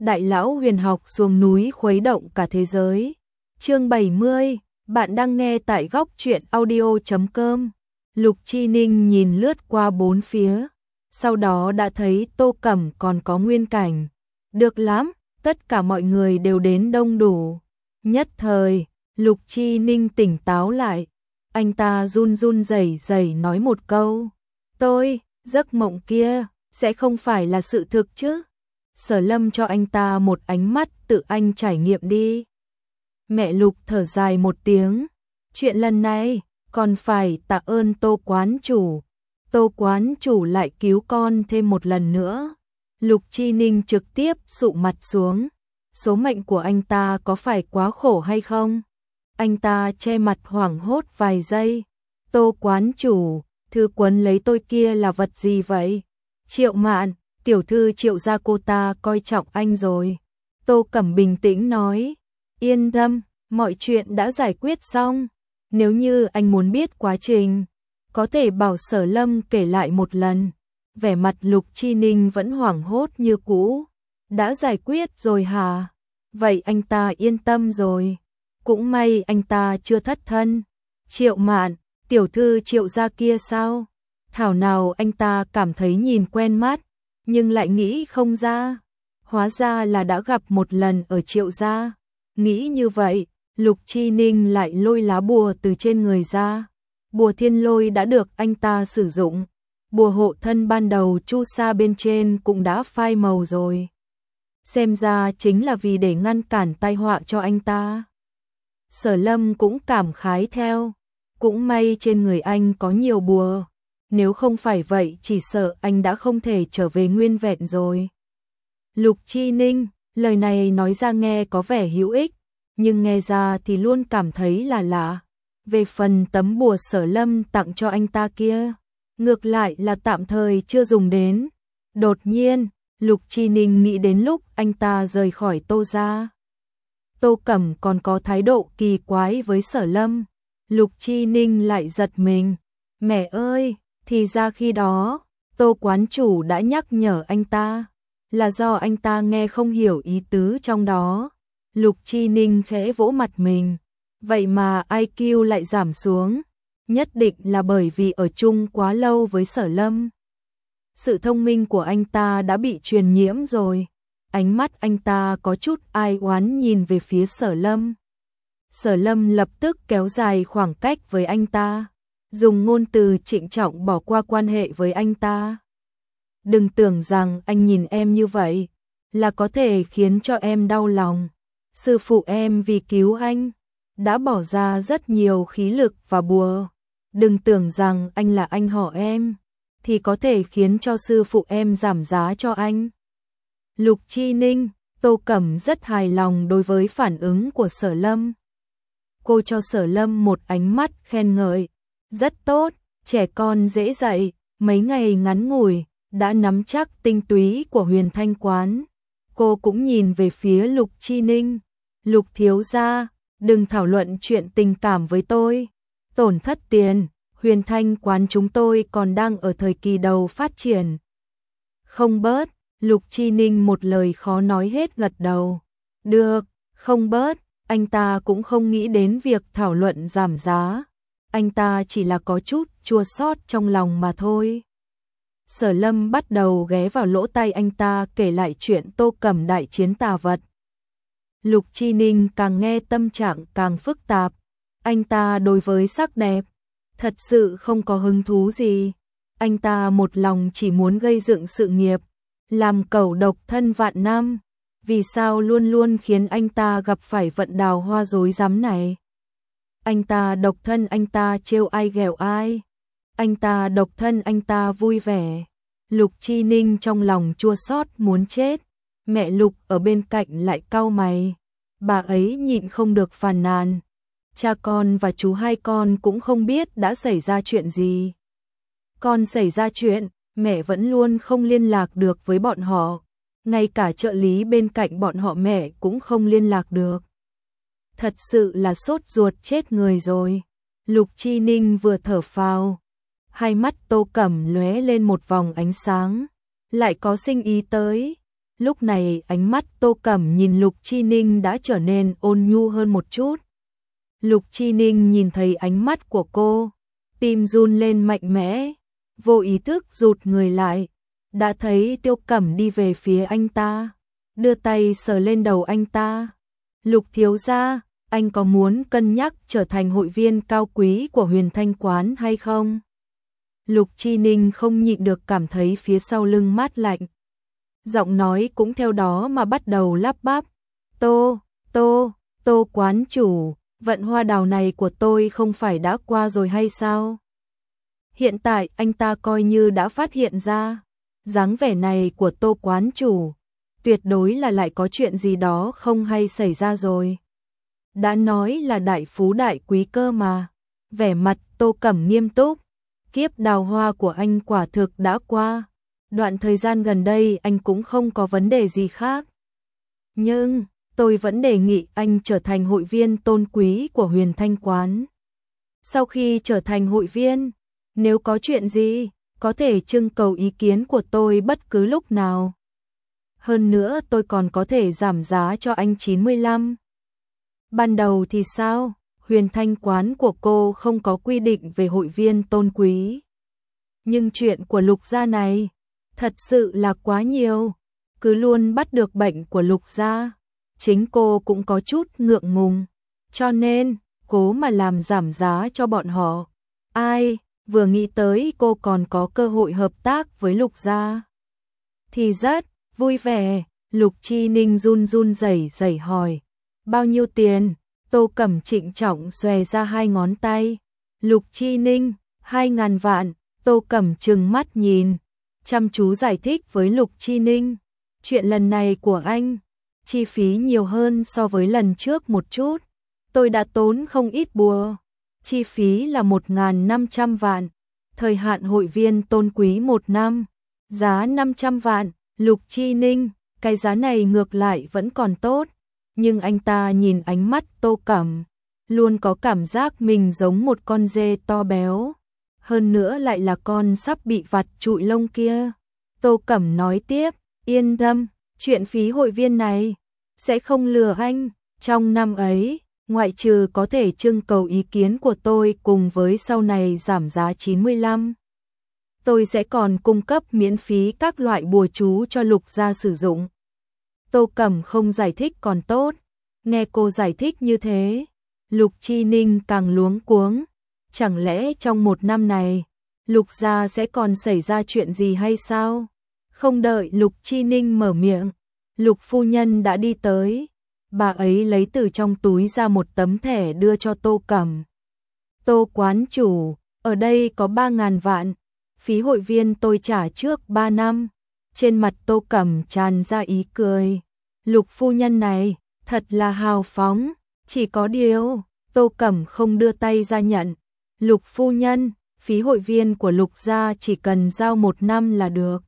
Đại lão huyền học xuống núi khuấy động cả thế giới. Chương 70, bạn đang nghe tại góc truyện audio.com. Lục Chi Ninh nhìn lướt qua bốn phía, sau đó đã thấy Tô Cẩm còn có Nguyên Cảnh. Được lắm, tất cả mọi người đều đến đông đủ. Nhất thời, Lục Chi Ninh tỉnh táo lại, anh ta run run rẩy rẩy nói một câu: giấc mộng kia sẽ không phải là sự thực chứ? Sở Lâm cho anh ta một ánh mắt, tự anh trải nghiệm đi. Mẹ Lục thở dài một tiếng, chuyện lần này còn phải tạ ơn Tô quán chủ. Tô quán chủ lại cứu con thêm một lần nữa. Lục Chi Ninh trực tiếp sụ mặt xuống. Số mệnh của anh ta có phải quá khổ hay không? Anh ta che mặt hoảng hốt vài giây. Tô quán chủ, thư quấn lấy tôi kia là vật gì vậy? Triệu Mạn, tiểu thư Triệu gia cô ta coi trọng anh rồi. Tô Cẩm bình tĩnh nói, yên tâm, mọi chuyện đã giải quyết xong. Nếu như anh muốn biết quá trình, có thể bảo Sở Lâm kể lại một lần. Vẻ mặt Lục Chi Ninh vẫn hoảng hốt như cũ. Đã giải quyết rồi hả? Vậy anh ta yên tâm rồi. Cũng may anh ta chưa thất thân. Triệu Mạn, tiểu thư Triệu gia kia sao? Thảo nào anh ta cảm thấy nhìn quen mắt, nhưng lại nghĩ không ra. Hóa ra là đã gặp một lần ở Triệu gia. Nghĩ như vậy, Lục Chi Ninh lại lôi lá bùa từ trên người ra. Bùa thiên lôi đã được anh ta sử dụng. Bùa hộ thân ban đầu chu sa bên trên cũng đã phai màu rồi. Xem ra chính là vì để ngăn cản tai họa cho anh ta. Sở Lâm cũng cảm khái theo. Cũng may trên người anh có nhiều bùa. Nếu không phải vậy chỉ sợ anh đã không thể trở về nguyên vẹn rồi. Lục Chi Ninh, lời này nói ra nghe có vẻ hữu ích, nhưng nghe ra thì luôn cảm thấy là lạ. Về phần tấm bùa Sở Lâm tặng cho anh ta kia, ngược lại là tạm thời chưa dùng đến. Đột nhiên, Lục Chi Ninh nghĩ đến lúc anh ta rời khỏi Tô gia. Tô Cẩm còn có thái độ kỳ quái với Sở Lâm. Lục Chi Ninh lại giật mình. Mẹ ơi, thì ra khi đó, Tô quán chủ đã nhắc nhở anh ta. Là do anh ta nghe không hiểu ý tứ trong đó. Lục Chi Ninh khẽ vỗ mặt mình. Vậy mà IQ lại giảm xuống. Nhất định là bởi vì ở chung quá lâu với Sở Lâm. Sự thông minh của anh ta đã bị truyền nhiễm rồi. Ánh mắt anh ta có chút ai oán nhìn về phía Sở Lâm. Sở Lâm lập tức kéo dài khoảng cách với anh ta, dùng ngôn từ trịnh trọng bỏ qua quan hệ với anh ta. Đừng tưởng rằng anh nhìn em như vậy là có thể khiến cho em đau lòng. Sư phụ em vì cứu anh đã bỏ ra rất nhiều khí lực và bùa. Đừng tưởng rằng anh là anh họ em thì có thể khiến cho sư phụ em giảm giá cho anh. Lục Chi Ninh, Tô Cẩm rất hài lòng đối với phản ứng của Sở Lâm. Cô cho Sở Lâm một ánh mắt khen ngợi. Rất tốt, trẻ con dễ dạy, mấy ngày ngắn ngủi, đã nắm chắc tinh túy của Huyền Thanh quán. Cô cũng nhìn về phía Lục Chi Ninh. Lục thiếu gia, đừng thảo luận chuyện tình cảm với tôi. Tổn thất tiền, Huyền Thanh quán chúng tôi còn đang ở thời kỳ đầu phát triển. Không bớt, Lục Chi Ninh một lời khó nói hết gật đầu. Được, không bớt, anh ta cũng không nghĩ đến việc thảo luận giảm giá. Anh ta chỉ là có chút chua xót trong lòng mà thôi. Sở Lâm bắt đầu ghé vào lỗ tai anh ta kể lại chuyện Tô Cẩm đại chiến tà vật. Lục Chi Ninh càng nghe tâm trạng càng phức tạp. Anh ta đối với sắc đẹp thật sự không có hứng thú gì. Anh ta một lòng chỉ muốn gây dựng sự nghiệp, làm cẩu độc thân vạn năm. Vì sao luôn luôn khiến anh ta gặp phải vận đào hoa rối rắm này? Anh ta độc thân anh ta trêu ai ghẹo ai? Anh ta độc thân anh ta vui vẻ. Lục Chi Ninh trong lòng chua xót muốn chết. Mẹ Lục ở bên cạnh lại cau mày. Bà ấy nhịn không được phàn nàn. Cha con và chú hai con cũng không biết đã xảy ra chuyện gì. Con xảy ra chuyện, mẹ vẫn luôn không liên lạc được với bọn họ. Ngay cả trợ lý bên cạnh bọn họ mẹ cũng không liên lạc được. Thật sự là sốt ruột chết người rồi. Lục Chi Ninh vừa thở phào, hai mắt Tô Cẩm lóe lên một vòng ánh sáng. Lại có sinh ý tới. Lúc này ánh mắt Tô Cẩm nhìn Lục Chi Ninh đã trở nên ôn nhu hơn một chút. Lục Chi Ninh nhìn thấy ánh mắt của cô, tim run lên mạnh mẽ, vô ý thức rụt người lại, đã thấy Tiêu Cẩm đi về phía anh ta, đưa tay sờ lên đầu anh ta. Lục thiếu gia, anh có muốn cân nhắc trở thành hội viên cao quý của Huyền Thanh Quán hay không? Lục Chi Ninh không nhịn được cảm thấy phía sau lưng mát lạnh. Giọng nói cũng theo đó mà bắt đầu lắp bắp. Tô quán chủ, vận hoa đào này của tôi không phải đã qua rồi hay sao? Hiện tại anh ta coi như đã phát hiện ra, dáng vẻ này của Tô quán chủ, tuyệt đối là lại có chuyện gì đó không hay xảy ra rồi. Đã nói là đại phú đại quý cơ mà. Vẻ mặt Tô Cẩm nghiêm túc, kiếp đào hoa của anh quả thực đã qua. Đoạn thời gian gần đây anh cũng không có vấn đề gì khác. Nhưng, tôi vẫn đề nghị anh trở thành hội viên tôn quý của Huyền Thanh Quán. Sau khi trở thành hội viên, nếu có chuyện gì, có thể trưng cầu ý kiến của tôi bất cứ lúc nào. Hơn nữa tôi còn có thể giảm giá cho anh 95. Ban đầu thì sao? Huyền Thanh Quán của cô không có quy định về hội viên tôn quý. Nhưng chuyện của Lục gia này thật sự là quá nhiều, cứ luôn bắt được bệnh của Lục gia. Chính cô cũng có chút ngượng ngùng, cho nên cố mà làm giảm giá cho bọn họ. Ai, vừa nghĩ tới cô còn có cơ hội hợp tác với Lục gia thì rất vui vẻ. Lục Chi Ninh run run rẩy rẩy hỏi, bao nhiêu tiền? Tô Cẩm trịnh trọng xòe ra hai ngón tay. Lục Chi Ninh, 2.000 vạn. Tô Cẩm trừng mắt nhìn, chăm chú giải thích với Lục Chi Ninh. Chuyện lần này của anh, chi phí nhiều hơn so với lần trước một chút. Tôi đã tốn không ít bùa. Chi phí là 1.500 vạn. Thời hạn hội viên tôn quý 1 năm. Giá 500 vạn. Lục Chi Ninh, cái giá này ngược lại vẫn còn tốt. Nhưng anh ta nhìn ánh mắt Tô Cẩm, luôn có cảm giác mình giống một con dê to béo. Hơn nữa lại là con sắp bị vặt trụi lông kia. Tô Cẩm nói tiếp, yên tâm, chuyện phí hội viên này sẽ không lừa anh. Trong năm ấy, ngoại trừ có thể trưng cầu ý kiến của tôi cùng với sau này giảm giá 95. Tôi sẽ còn cung cấp miễn phí các loại bùa chú cho Lục gia sử dụng. Tô Cẩm không giải thích còn tốt, nghe cô giải thích như thế, Lục Chi Ninh càng luống cuống. Chẳng lẽ trong 1 năm này, Lục gia sẽ còn xảy ra chuyện gì hay sao? Không đợi Lục Chi Ninh mở miệng, Lục phu nhân đã đi tới. Bà ấy lấy từ trong túi ra một tấm thẻ đưa cho Tô Cẩm. Tô quán chủ, ở đây có 3.000 vạn, phí hội viên tôi trả trước 3 năm. Trên mặt Tô Cẩm tràn ra ý cười. Lục phu nhân này, thật là hào phóng, chỉ có điều, Tô Cẩm không đưa tay ra nhận. Lục phu nhân, phí hội viên của Lục gia chỉ cần giao 1 năm là được.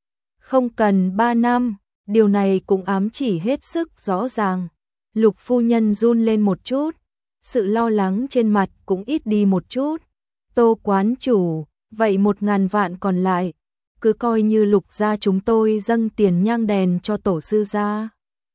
Không cần 3 năm, điều này cũng ám chỉ hết sức rõ ràng. Lục phu nhân run lên một chút, sự lo lắng trên mặt cũng ít đi một chút. Tô quán chủ, vậy 1.000 vạn còn lại, cứ coi như Lục gia chúng tôi dâng tiền nhang đèn cho tổ sư gia.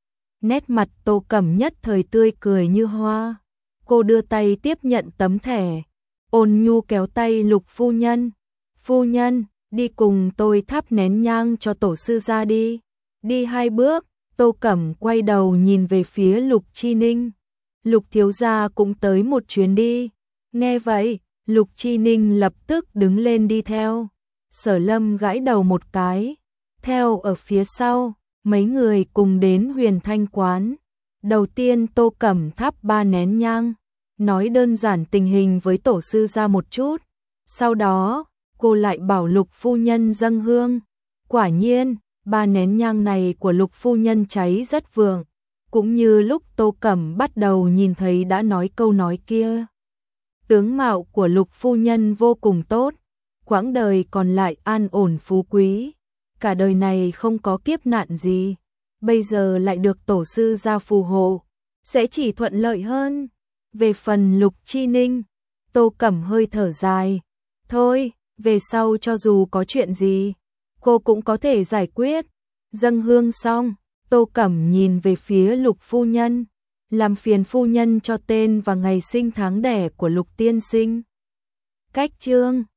Nét mặt Tô Cẩm nhất thời tươi cười như hoa. Cô đưa tay tiếp nhận tấm thẻ, ôn nhu kéo tay Lục phu nhân. Phu nhân, đi cùng tôi thắp nén nhang cho tổ sư gia đi. Đi 2 bước, Tô Cẩm quay đầu nhìn về phía Lục Chi Ninh. Lục thiếu gia cũng tới một chuyến đi. Nghe vậy, Lục Chi Ninh lập tức đứng lên đi theo. Sở Lâm gãi đầu một cái, theo ở phía sau, mấy người cùng đến Huyền Thanh Quán. Đầu tiên Tô Cẩm thắp 3 nén nhang, nói đơn giản tình hình với tổ sư gia một chút. Sau đó, cô lại bảo Lục phu nhân dâng hương. Quả nhiên, 3 nén nhang này của Lục phu nhân cháy rất vượng, cũng như lúc Tô Cẩm bắt đầu nhìn thấy đã nói câu nói kia. Tướng mạo của Lục phu nhân vô cùng tốt, quãng đời còn lại an ổn phú quý, cả đời này không có kiếp nạn gì, bây giờ lại được tổ sư gia phù hộ, sẽ chỉ thuận lợi hơn. Về phần Lục Chi Ninh, Tô Cẩm hơi thở dài, thôi, về sau cho dù có chuyện gì, cô cũng có thể giải quyết. Dâng hương xong, Tô Cẩm nhìn về phía Lục phu nhân, làm phiền phu nhân cho tên và ngày sinh tháng đẻ của Lục tiên sinh. Cách chương